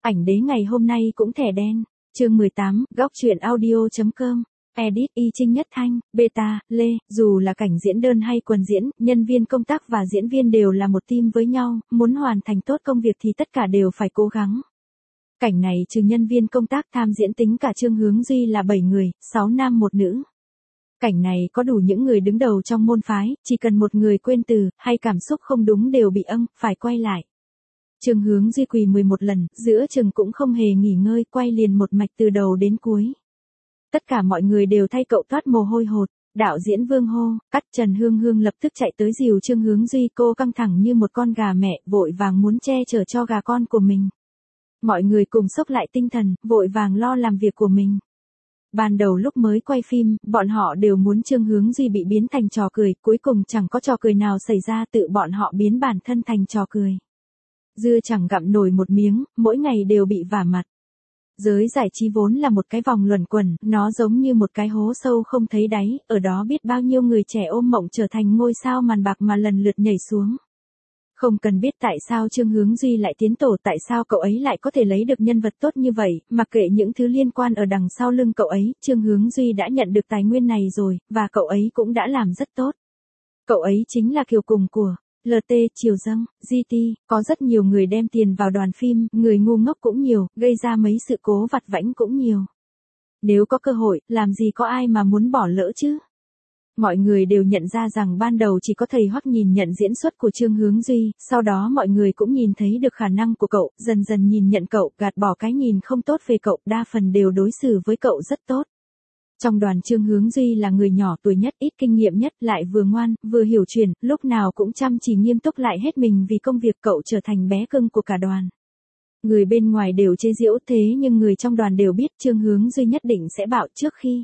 Ảnh đế ngày hôm nay cũng thẻ đen. Chương 18, góc truyện audio.com. Edit Y Trinh Nhất Thanh, Beta, Lê, dù là cảnh diễn đơn hay quần diễn, nhân viên công tác và diễn viên đều là một team với nhau, muốn hoàn thành tốt công việc thì tất cả đều phải cố gắng. Cảnh này trừ nhân viên công tác tham diễn tính cả Trương Hướng Duy là 7 người, 6 nam 1 nữ. Cảnh này có đủ những người đứng đầu trong môn phái, chỉ cần một người quên từ, hay cảm xúc không đúng đều bị phải quay lại. Trương Hướng Duy quỳ 11 lần, giữa chừng cũng không hề nghỉ ngơi, quay liền một mạch từ đầu đến cuối. Tất cả mọi người đều thay cậu toát mồ hôi hột. Đạo diễn Vương hô, cắt. Trần Hương Hương lập tức chạy tới dìu Trương Hướng Duy, cô căng thẳng như một con gà mẹ, vội vàng muốn che chở cho gà con của mình. Mọi người cùng xốc lại tinh thần, vội vàng lo làm việc của mình. Ban đầu lúc mới quay phim, bọn họ đều muốn Trương Hướng Duy bị biến thành trò cười, cuối cùng chẳng có trò cười nào xảy ra, tự bọn họ biến bản thân thành trò cười. Dưa chẳng gặm nổi một miếng, mỗi ngày đều bị vả mặt. Giới giải trí vốn là một cái vòng luẩn quẩn, nó giống như một cái hố sâu không thấy đáy, ở đó biết bao nhiêu người trẻ ôm mộng trở thành ngôi sao màn bạc mà lần lượt nhảy xuống. Không cần biết tại sao Trương Hướng Duy lại tiến tổ, tại sao cậu ấy lại có thể lấy được nhân vật tốt như vậy, mặc kệ những thứ liên quan ở đằng sau lưng cậu ấy, Trương Hướng Duy đã nhận được tài nguyên này rồi, và cậu ấy cũng đã làm rất tốt. Cậu ấy chính là kiều cùng của LT, Triều Dâng, GT, có rất nhiều người đem tiền vào đoàn phim, người ngu ngốc cũng nhiều, gây ra mấy sự cố vặt vãnh cũng nhiều. Nếu có cơ hội, làm gì có ai mà muốn bỏ lỡ chứ? Mọi người đều nhận ra rằng ban đầu chỉ có thầy Hoắc nhìn nhận diễn xuất của Trương Hướng Duy, sau đó mọi người cũng nhìn thấy được khả năng của cậu, dần dần nhìn nhận cậu, gạt bỏ cái nhìn không tốt về cậu, đa phần đều đối xử với cậu rất tốt. Trong đoàn Trương Hướng Duy là người nhỏ tuổi nhất, ít kinh nghiệm nhất, lại vừa ngoan, vừa hiểu chuyện, lúc nào cũng chăm chỉ nghiêm túc lại hết mình vì công việc, cậu trở thành bé cưng của cả đoàn. Người bên ngoài đều chế giễu thế nhưng người trong đoàn đều biết Trương Hướng Duy nhất định sẽ bạo. Trước khi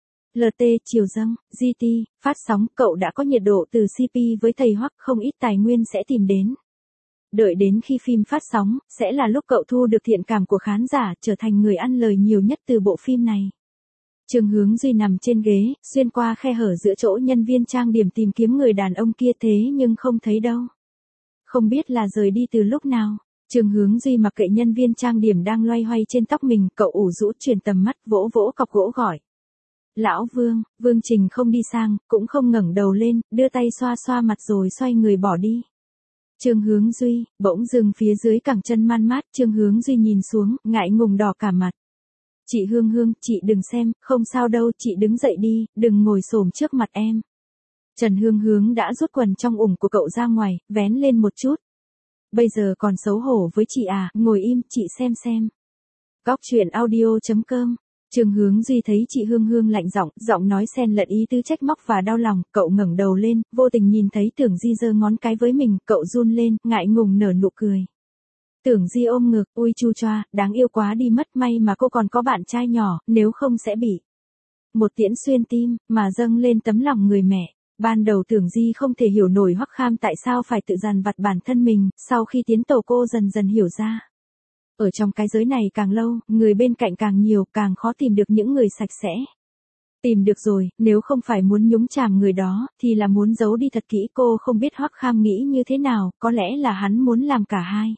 LT, Triều Dâng, GT, phát sóng, cậu đã có nhiệt độ từ CP với thầy Hoắc, không ít tài nguyên sẽ tìm đến. Đợi đến khi phim phát sóng, sẽ là lúc cậu thu được thiện cảm của khán giả, trở thành người ăn lời nhiều nhất từ bộ phim này. Trương Hướng Duy nằm trên ghế, xuyên qua khe hở giữa chỗ nhân viên trang điểm tìm kiếm người đàn ông kia thế nhưng không thấy đâu. Không biết là rời đi từ lúc nào. Trương Hướng Duy mặc kệ nhân viên trang điểm đang loay hoay trên tóc mình, cậu ủ rũ chuyển tầm mắt, vỗ vỗ cọc gỗ gọi. Lão Vương. Vương Trình không đi sang, cũng không ngẩng đầu lên, đưa tay xoa xoa mặt rồi xoay người bỏ đi. Trương Hướng Duy, bỗng dừng phía dưới cẳng chân man mát, Trương Hướng Duy nhìn xuống, ngại ngùng đỏ cả mặt. Chị Hương Hương, chị đừng xem, không sao đâu, chị đứng dậy đi, đừng ngồi xổm trước mặt em. Trần Hương Hướng đã rút quần trong ủng của cậu ra ngoài, vén lên một chút. Bây giờ còn xấu hổ với chị à, ngồi im, chị xem. Góc truyện audio.com. Trương Hướng Duy thấy chị Hương Hương lạnh giọng nói xen lẫn ý tứ trách móc và đau lòng, cậu ngẩng đầu lên, vô tình nhìn thấy Tưởng Di giơ ngón cái với mình, cậu run lên, ngại ngùng nở nụ cười. Tưởng Di ôm ngực, ui chu choa, đáng yêu quá đi mất, may mà cô còn có bạn trai nhỏ, nếu không sẽ bị một tiễn xuyên tim, mà dâng lên tấm lòng người mẹ. Ban đầu Tưởng Di không thể hiểu nổi Hoắc Kham tại sao phải tự dằn vặt bản thân mình, sau khi tiến tổ cô dần dần hiểu ra. Ở trong cái giới này càng lâu, người bên cạnh càng nhiều, càng khó tìm được những người sạch sẽ. Tìm được rồi, nếu không phải muốn nhúng chàm người đó, thì là muốn giấu đi thật kỹ. Cô không biết Hoắc Kham nghĩ như thế nào, có lẽ là hắn muốn làm cả hai.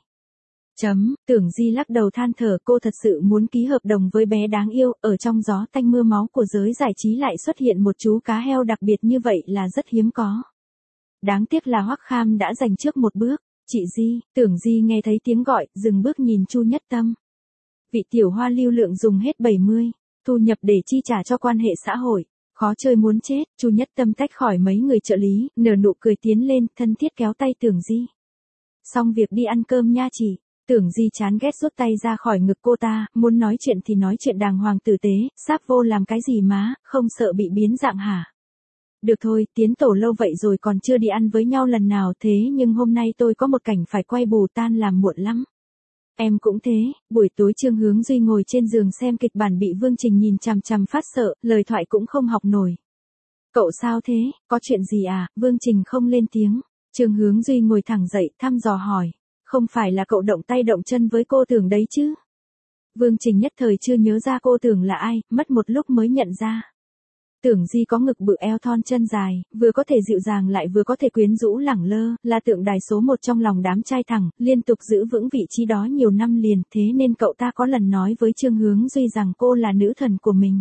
Tưởng Di lắc đầu than thở, cô thật sự muốn ký hợp đồng với bé đáng yêu, ở trong gió tanh mưa máu của giới giải trí lại xuất hiện một chú cá heo đặc biệt như vậy là rất hiếm có. Đáng tiếc là Hoắc Kham đã giành trước một bước. Chị Di, Tưởng Di nghe thấy tiếng gọi, dừng bước nhìn Chu Nhất Tâm. Vị tiểu hoa lưu lượng dùng hết 70, thu nhập để chi trả cho quan hệ xã hội, khó chơi muốn chết. Chu Nhất Tâm tách khỏi mấy người trợ lý, nở nụ cười tiến lên, thân thiết kéo tay Tưởng Di. Xong việc đi ăn cơm nha chị. Tưởng Di chán ghét rút tay ra khỏi ngực cô ta, muốn nói chuyện thì nói chuyện đàng hoàng tử tế, sáp vô làm cái gì má, không sợ bị biến dạng hả? Được thôi, tiến tổ lâu vậy rồi còn chưa đi ăn với nhau lần nào, thế nhưng hôm nay tôi có một cảnh phải quay bù, tan làm muộn lắm. Em cũng thế. Buổi tối Trương Hướng Duy ngồi trên giường xem kịch bản bị Vương Trình nhìn chằm chằm phát sợ, lời thoại cũng không học nổi. Cậu sao thế, có chuyện gì à? Vương Trình không lên tiếng. Trương Hướng Duy ngồi thẳng dậy, thăm dò hỏi. Không phải là cậu động tay động chân với cô Tưởng đấy chứ? Vương Trình nhất thời chưa nhớ ra cô Tưởng là ai, mất một lúc mới nhận ra. Tưởng Di có ngực bự eo thon chân dài, vừa có thể dịu dàng lại vừa có thể quyến rũ lẳng lơ, là tượng đài số một trong lòng đám trai thẳng, liên tục giữ vững vị trí đó nhiều năm liền, thế nên cậu ta có lần nói với Trương Hướng Duy rằng cô là nữ thần của mình.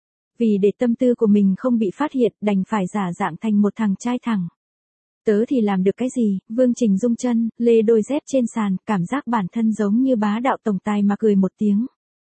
Vì để tâm tư của mình không bị phát hiện, đành phải giả dạng thành một thằng trai thẳng. Tớ thì làm được cái gì? Vương Trình rung chân, lê đôi dép trên sàn, cảm giác bản thân giống như bá đạo tổng tài mà cười một tiếng.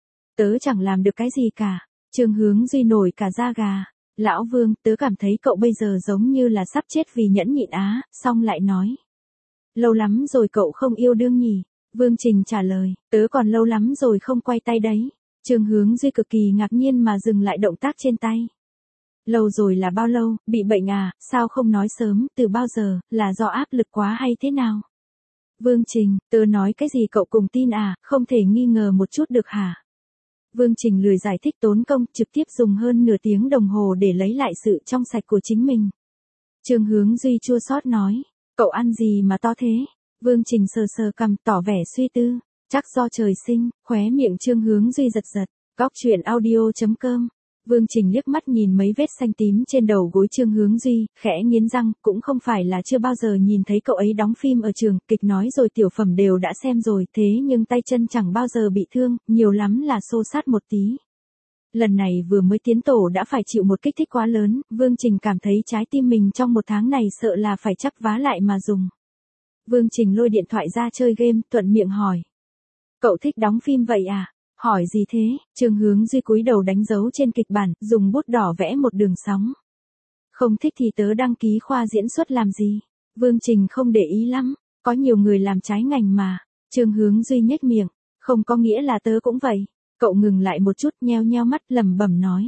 Tớ chẳng làm được cái gì cả. Trương Hướng Duy nổi cả da gà. Lão Vương, tớ cảm thấy cậu bây giờ giống như là sắp chết vì nhẫn nhịn á, xong lại nói. Lâu lắm rồi cậu không yêu đương nhỉ? Vương Trình trả lời, tớ còn lâu lắm rồi không quay tay đấy. Trương Hướng Duy cực kỳ ngạc nhiên mà dừng lại động tác trên tay. Lâu rồi là bao lâu, bị bệnh à, sao không nói sớm, từ bao giờ, là do áp lực quá hay thế nào? Vương Trình, tớ nói cái gì cậu cùng tin à, không thể nghi ngờ một chút được hả? Vương Trình lười giải thích tốn công, trực tiếp dùng hơn nửa tiếng đồng hồ để lấy lại sự trong sạch của chính mình. Trương Hướng Duy chua xót nói, cậu ăn gì mà to thế? Vương Trình sờ sờ cằm tỏ vẻ suy tư, chắc do trời sinh, khóe miệng Trương Hướng Duy giật giật, góc truyện audio.com. Vương Trình liếc mắt nhìn mấy vết xanh tím trên đầu gối Trương Hướng Duy, khẽ nghiến răng, cũng không phải là chưa bao giờ nhìn thấy cậu ấy đóng phim ở trường, kịch nói rồi tiểu phẩm đều đã xem rồi, thế nhưng tay chân chẳng bao giờ bị thương, nhiều lắm là xô xát một tí. Lần này vừa mới tiến tổ đã phải chịu một kích thích quá lớn, Vương Trình cảm thấy trái tim mình trong một tháng này sợ là phải chắc vá lại mà dùng. Vương Trình lôi điện thoại ra chơi game, thuận miệng hỏi. Cậu thích đóng phim vậy à? Hỏi gì thế? Trương Hướng Duy cúi đầu đánh dấu trên kịch bản, dùng bút đỏ vẽ một đường sóng. Không thích thì tớ đăng ký khoa diễn xuất làm gì? Vương Trình không để ý lắm, có nhiều người làm trái ngành mà. Trương Hướng Duy nhếch miệng, không có nghĩa là tớ cũng vậy. Cậu ngừng lại một chút, nheo nheo mắt, lẩm bẩm nói.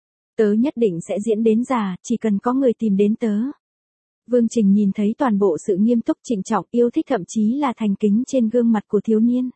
Tớ nhất định sẽ diễn đến già, chỉ cần có người tìm đến tớ. Vương Trình nhìn thấy toàn bộ sự nghiêm túc trịnh trọng, yêu thích thậm chí là thành kính trên gương mặt của thiếu niên.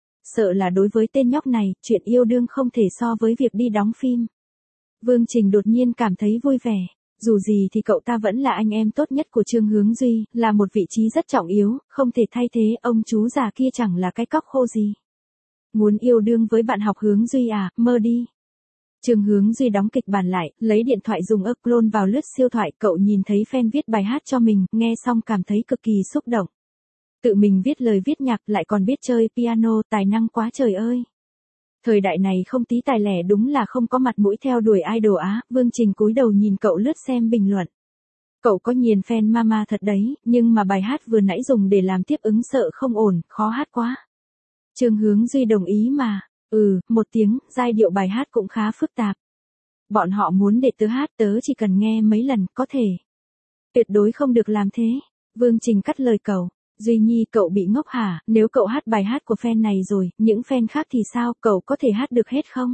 Sợ là đối với tên nhóc này, chuyện yêu đương không thể so với việc đi đóng phim. Vương Trình đột nhiên cảm thấy vui vẻ. Dù gì thì cậu ta vẫn là anh em tốt nhất của Trương Hướng Duy, là một vị trí rất trọng yếu, không thể thay thế, ông chú già kia chẳng là cái cóc khô gì. Muốn yêu đương với bạn học Hướng Duy à, mơ đi. Trương Hướng Duy đóng kịch bản lại, lấy điện thoại dùng clone vào lướt siêu thoại, cậu nhìn thấy fan viết bài hát cho mình, nghe xong cảm thấy cực kỳ xúc động. Tự mình viết lời viết nhạc lại còn biết chơi piano, tài năng quá trời ơi. Thời đại này không tí tài lẻ đúng là không có mặt mũi theo đuổi idol á. Vương Trình cúi đầu nhìn cậu lướt xem bình luận. Cậu có nghiền fan mama thật đấy, nhưng mà bài hát vừa nãy dùng để làm tiếp ứng sợ không ổn, khó hát quá. Trương Hướng Duy đồng ý mà. Một tiếng, giai điệu bài hát cũng khá phức tạp. Bọn họ muốn để tớ hát, tớ chỉ cần nghe mấy lần, có thể. Tuyệt đối không được làm thế. Vương Trình cắt lời cậu. Duy Nhi, cậu bị ngốc hả? Nếu cậu hát bài hát của fan này rồi, những fan khác thì sao? Cậu có thể hát được hết không?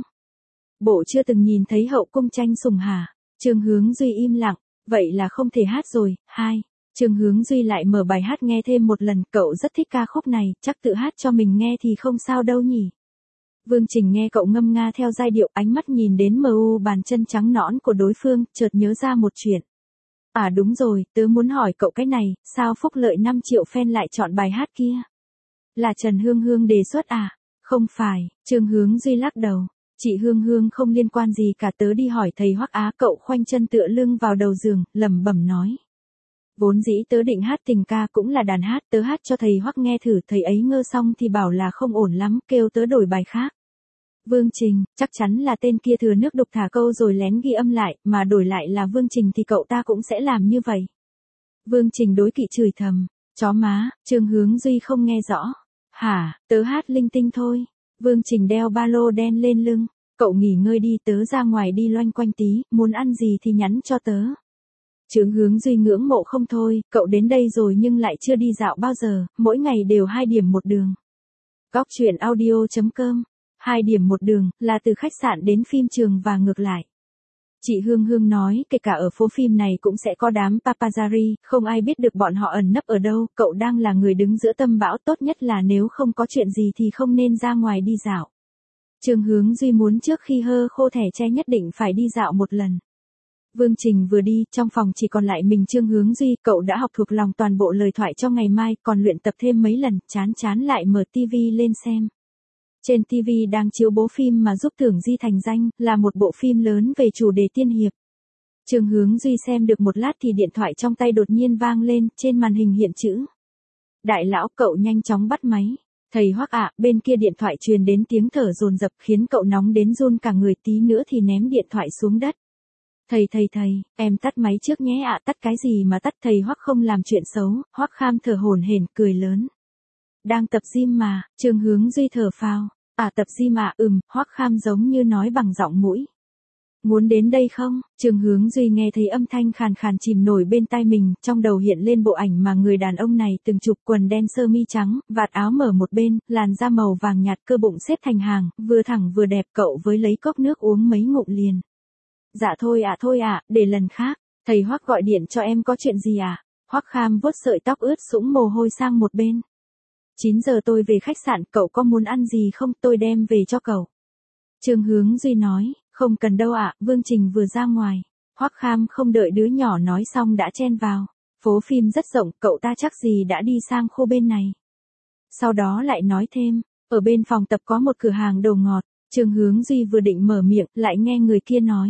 Bộ chưa từng nhìn thấy hậu cung tranh sủng hả? Trương Hướng Duy im lặng. Vậy là không thể hát rồi. 2. Trương Hướng Duy lại mở bài hát nghe thêm một lần. Cậu rất thích ca khúc này, chắc tự hát cho mình nghe thì không sao đâu nhỉ? Vương Trình nghe cậu ngâm nga theo giai điệu, ánh mắt nhìn đến bàn chân trắng nõn của đối phương, chợt nhớ ra một chuyện. À đúng rồi, tớ muốn hỏi cậu cái này, sao phúc lợi 5 triệu fan lại chọn bài hát kia? Là Trần Hương Hương đề xuất à? Không phải, Trương Hướng Duy lắc đầu. Chị Hương Hương không liên quan gì cả, tớ đi hỏi thầy Hoắc á. Cậu khoanh chân tựa lưng vào đầu giường, lẩm bẩm nói. Vốn dĩ tớ định hát tình ca cũng là đàn hát, tớ hát cho thầy Hoắc nghe thử, thầy ấy ngơ xong thì bảo là không ổn lắm, kêu tớ đổi bài khác. Vương Trình, chắc chắn là tên kia thừa nước đục thả câu rồi lén ghi âm lại, mà đổi lại là Vương Trình thì cậu ta cũng sẽ làm như vậy. Vương Trình đối kỵ chửi thầm, chó má. Trương Hướng Duy không nghe rõ. Hả, tớ hát linh tinh thôi. Vương Trình đeo ba lô đen lên lưng, cậu nghỉ ngơi đi, tớ ra ngoài đi loanh quanh tí, muốn ăn gì thì nhắn cho tớ. Trương Hướng Duy ngưỡng mộ không thôi, cậu đến đây rồi nhưng lại chưa đi dạo bao giờ, mỗi ngày đều 2 điểm một đường. Góc truyện audio.com. 2 điểm một đường, là từ khách sạn đến phim trường và ngược lại. Chị Hương Hương nói, kể cả ở phố phim này cũng sẽ có đám paparazzi, không ai biết được bọn họ ẩn nấp ở đâu, cậu đang là người đứng giữa tâm bão, tốt nhất là nếu không có chuyện gì thì không nên ra ngoài đi dạo. Trương Hướng Duy muốn trước khi hơ khô thẻ tre nhất định phải đi dạo một lần. Vương Trình vừa đi, trong phòng chỉ còn lại mình Trương Hướng Duy, cậu đã học thuộc lòng toàn bộ lời thoại cho ngày mai, còn luyện tập thêm mấy lần, chán lại mở TV lên xem. Trên TV đang chiếu bố phim mà giúp Tưởng Di thành danh, là một bộ phim lớn về chủ đề tiên hiệp. Trương Hướng Duy xem được một lát thì điện thoại trong tay đột nhiên vang lên, trên màn hình hiện chữ. Đại lão, cậu nhanh chóng bắt máy. Thầy Hoắc ạ, bên kia điện thoại truyền đến tiếng thở dồn dập khiến cậu nóng đến run cả người, tí nữa thì ném điện thoại xuống đất. Thầy, em tắt máy trước nhé ạ. Tắt cái gì mà tắt, thầy Hoắc không làm chuyện xấu. Hoắc Kham thở hổn hển cười lớn. Đang tập gym mà, Trương Hướng Duy thở phào. Tập gym ạ, Hoắc Kham giống như nói bằng giọng mũi. Muốn đến đây không? Trương Hướng Duy nghe thấy âm thanh khàn khàn chìm nổi bên tai mình, trong đầu hiện lên bộ ảnh mà người đàn ông này từng chụp, quần đen sơ mi trắng, vạt áo mở một bên, làn da màu vàng nhạt, cơ bụng xếp thành hàng, vừa thẳng vừa đẹp, cậu với lấy cốc nước uống mấy ngụm liền. Dạ thôi ạ, để lần khác. Thầy Hoắc gọi điện cho em có chuyện gì à? Hoắc Kham vuốt sợi tóc ướt sũng mồ hôi sang một bên. 9 giờ tôi về khách sạn, cậu có muốn ăn gì không, tôi đem về cho cậu. Trương Hướng Duy nói, không cần đâu ạ, Vương Trình vừa ra ngoài. Hoắc Kham không đợi đứa nhỏ nói xong đã chen vào. Phố phim rất rộng, cậu ta chắc gì đã đi sang khu bên này. Sau đó lại nói thêm, ở bên phòng tập có một cửa hàng đồ ngọt. Trương Hướng Duy vừa định mở miệng, lại nghe người kia nói.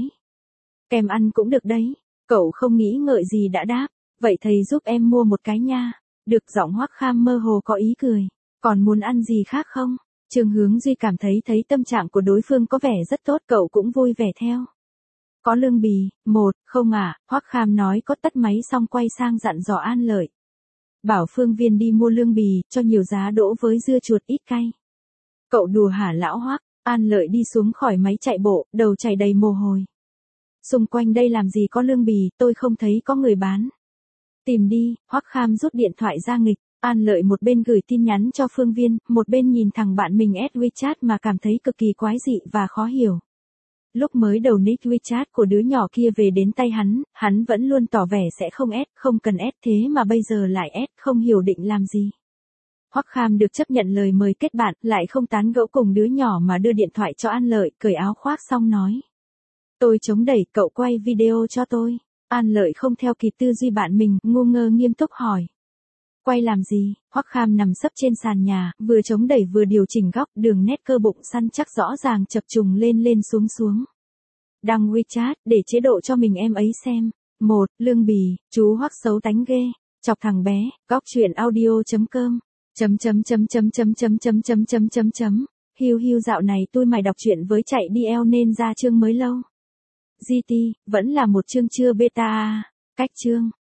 Kèm ăn cũng được đấy. Cậu không nghĩ ngợi gì đã đáp, vậy thầy giúp em mua một cái nha. Được, giọng Hoắc Kham mơ hồ có ý cười. Còn muốn ăn gì khác không? Trương Hướng Duy cảm thấy tâm trạng của đối phương có vẻ rất tốt, cậu cũng vui vẻ theo. Có lương bì, không à, Hoắc Kham nói có, tắt máy xong quay sang dặn dò An Lợi. Bảo Phương Viên đi mua lương bì, cho nhiều giá đỗ với dưa chuột ít cay. Cậu đùa hả lão Hoắc? An Lợi đi xuống khỏi máy chạy bộ, đầu chảy đầy mồ hôi. Xung quanh đây làm gì có lương bì, tôi không thấy có người bán. Tìm đi, Hoắc Kham rút điện thoại ra nghịch. An Lợi một bên gửi tin nhắn cho Phương Viên, một bên nhìn thằng bạn mình add WeChat mà cảm thấy cực kỳ quái dị và khó hiểu. Lúc mới đầu nick WeChat của đứa nhỏ kia về đến tay hắn vẫn luôn tỏ vẻ sẽ không add, không cần add, thế mà bây giờ lại add, không hiểu định làm gì. Hoắc Kham được chấp nhận lời mời kết bạn, lại không tán gẫu cùng đứa nhỏ mà đưa điện thoại cho An Lợi, cởi áo khoác xong nói. Tôi chống đẩy, cậu quay video cho tôi. An Lợi không theo kịp tư duy bạn mình, ngu ngơ nghiêm túc hỏi. Quay làm gì? Hoắc Kham nằm sấp trên sàn nhà, vừa chống đẩy vừa điều chỉnh góc, đường nét cơ bụng săn chắc rõ ràng chập trùng lên xuống. Đăng WeChat, để chế độ cho mình em ấy xem. Lương bì, chú Hoắc xấu tánh ghê. Chọc thằng bé, goctruyện.audio.com. Hiu dạo này tôi mải đọc truyện với chạy đi eo nên ra chương mới lâu. GT, vẫn là một chương chưa beta. Cách chương.